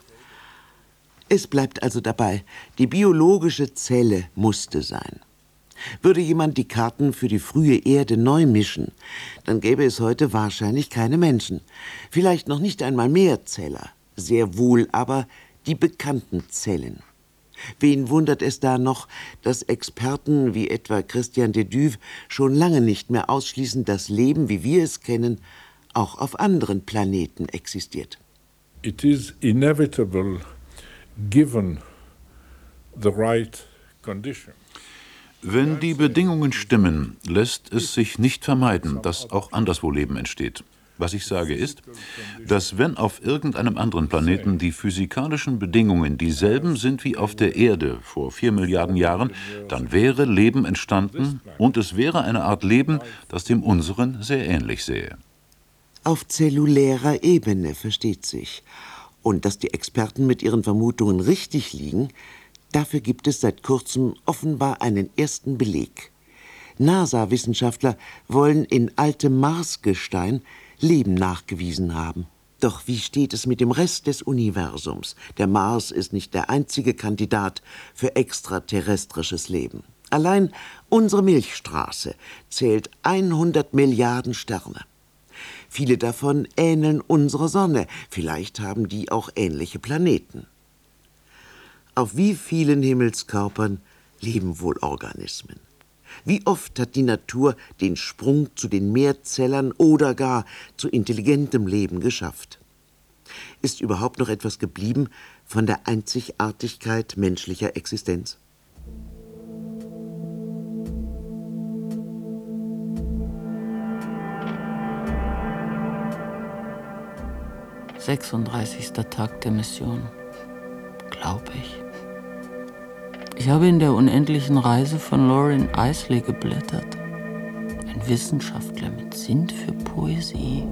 Es bleibt also dabei, die biologische Zelle musste sein. Würde jemand die Karten für die frühe Erde neu mischen, dann gäbe es heute wahrscheinlich keine Menschen. Vielleicht noch nicht einmal Mehrzeller, sehr wohl aber die bekannten Zellen. Wen wundert es da noch, dass Experten wie etwa Christian de Duve schon lange nicht mehr ausschließen, dass Leben, wie wir es kennen, auch auf anderen Planeten existiert. It is inevitable, given the right condition. Wenn die Bedingungen stimmen, lässt es sich nicht vermeiden, dass auch anderswo Leben entsteht. Was ich sage ist, dass wenn auf irgendeinem anderen Planeten die physikalischen Bedingungen dieselben sind wie auf der Erde vor vier Milliarden Jahren, dann wäre Leben entstanden und es wäre eine Art Leben, das dem unseren sehr ähnlich sähe. Auf zellulärer Ebene, versteht sich. Und dass die Experten mit ihren Vermutungen richtig liegen, dafür gibt es seit kurzem offenbar einen ersten Beleg. NASA-Wissenschaftler wollen in altem Marsgestein Leben nachgewiesen haben. Doch wie steht es mit dem Rest des Universums? Der Mars ist nicht der einzige Kandidat für extraterrestrisches Leben. Allein unsere Milchstraße zählt hundert Milliarden Sterne. Viele davon ähneln unserer Sonne. Vielleicht haben die auch ähnliche Planeten. Auf wie vielen Himmelskörpern leben wohl Organismen? Wie oft hat die Natur den Sprung zu den Mehrzellern oder gar zu intelligentem Leben geschafft? Ist überhaupt noch etwas geblieben von der Einzigartigkeit menschlicher Existenz? sechsunddreißigster Tag der Mission, glaube ich. Ich habe in der unendlichen Reise von Lorin Eiseley geblättert. Ein Wissenschaftler mit Sinn für Poesie.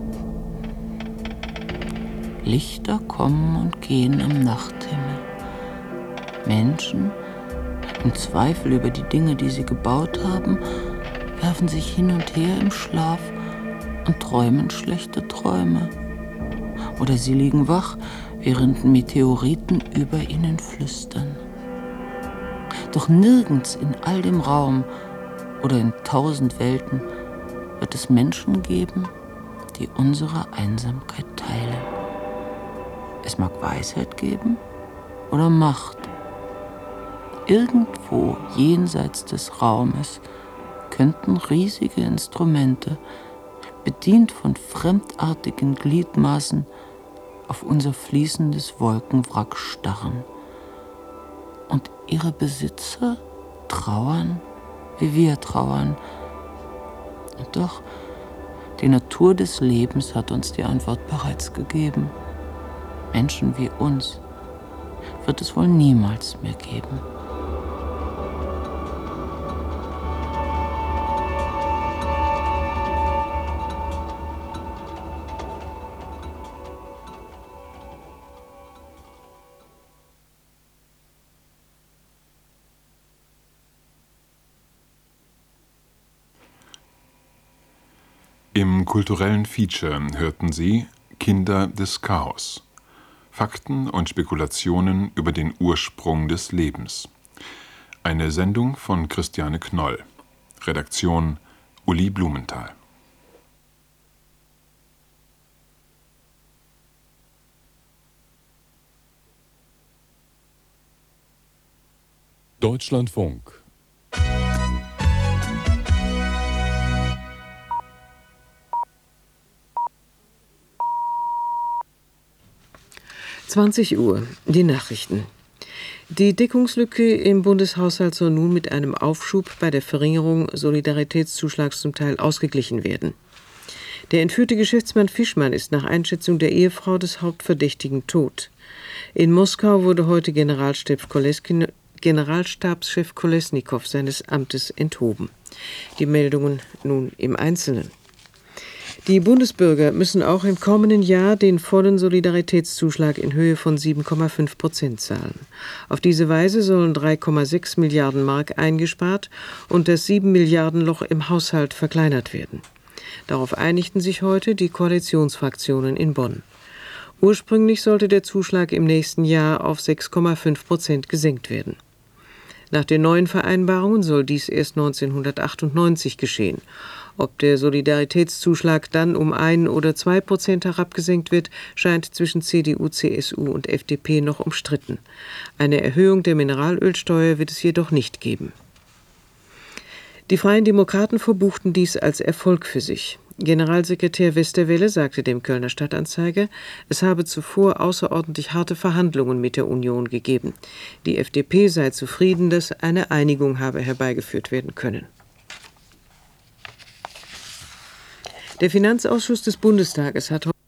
Lichter kommen und gehen am Nachthimmel. Menschen, im Zweifel über die Dinge, die sie gebaut haben, werfen sich hin und her im Schlaf und träumen schlechte Träume. Oder sie liegen wach, während Meteoriten über ihnen flüstern. Doch nirgends in all dem Raum oder in tausend Welten wird es Menschen geben, die unsere Einsamkeit teilen. Es mag Weisheit geben oder Macht. Irgendwo jenseits des Raumes könnten riesige Instrumente, bedient von fremdartigen Gliedmaßen, auf unser fließendes Wolkenwrack starren. Und ihre Besitzer trauern, wie wir trauern. Und doch, die Natur des Lebens hat uns die Antwort bereits gegeben. Menschen wie uns wird es wohl niemals mehr geben. Im kulturellen Feature hörten Sie Kinder des Chaos. Fakten und Spekulationen über den Ursprung des Lebens. Eine Sendung von Christiane Knoll. Redaktion Uli Blumenthal. Deutschlandfunk. zwanzig Uhr, die Nachrichten. Die Deckungslücke im Bundeshaushalt soll nun mit einem Aufschub bei der Verringerung Solidaritätszuschlags zum Teil ausgeglichen werden. Der entführte Geschäftsmann Fischmann ist nach Einschätzung der Ehefrau des Hauptverdächtigen tot. In Moskau wurde heute Generalstab Koleskin, Generalstabschef Kolesnikow seines Amtes enthoben. Die Meldungen nun im Einzelnen. Die Bundesbürger müssen auch im kommenden Jahr den vollen Solidaritätszuschlag in Höhe von sieben Komma fünf Prozent zahlen. Auf diese Weise sollen drei Komma sechs Milliarden Mark eingespart und das sieben Milliarden Loch im Haushalt verkleinert werden. Darauf einigten sich heute die Koalitionsfraktionen in Bonn. Ursprünglich sollte der Zuschlag im nächsten Jahr auf sechs Komma fünf Prozent gesenkt werden. Nach den neuen Vereinbarungen soll dies erst neunzehnhundertachtundneunzig geschehen. Ob der Solidaritätszuschlag dann um ein oder zwei Prozent herabgesenkt wird, scheint zwischen C D U, C S U und F D P noch umstritten. Eine Erhöhung der Mineralölsteuer wird es jedoch nicht geben. Die Freien Demokraten verbuchten dies als Erfolg für sich. Generalsekretär Westerwelle sagte dem Kölner Stadtanzeiger, es habe zuvor außerordentlich harte Verhandlungen mit der Union gegeben. Die F D P sei zufrieden, dass eine Einigung habe herbeigeführt werden können. Der Finanzausschuss des Bundestages hat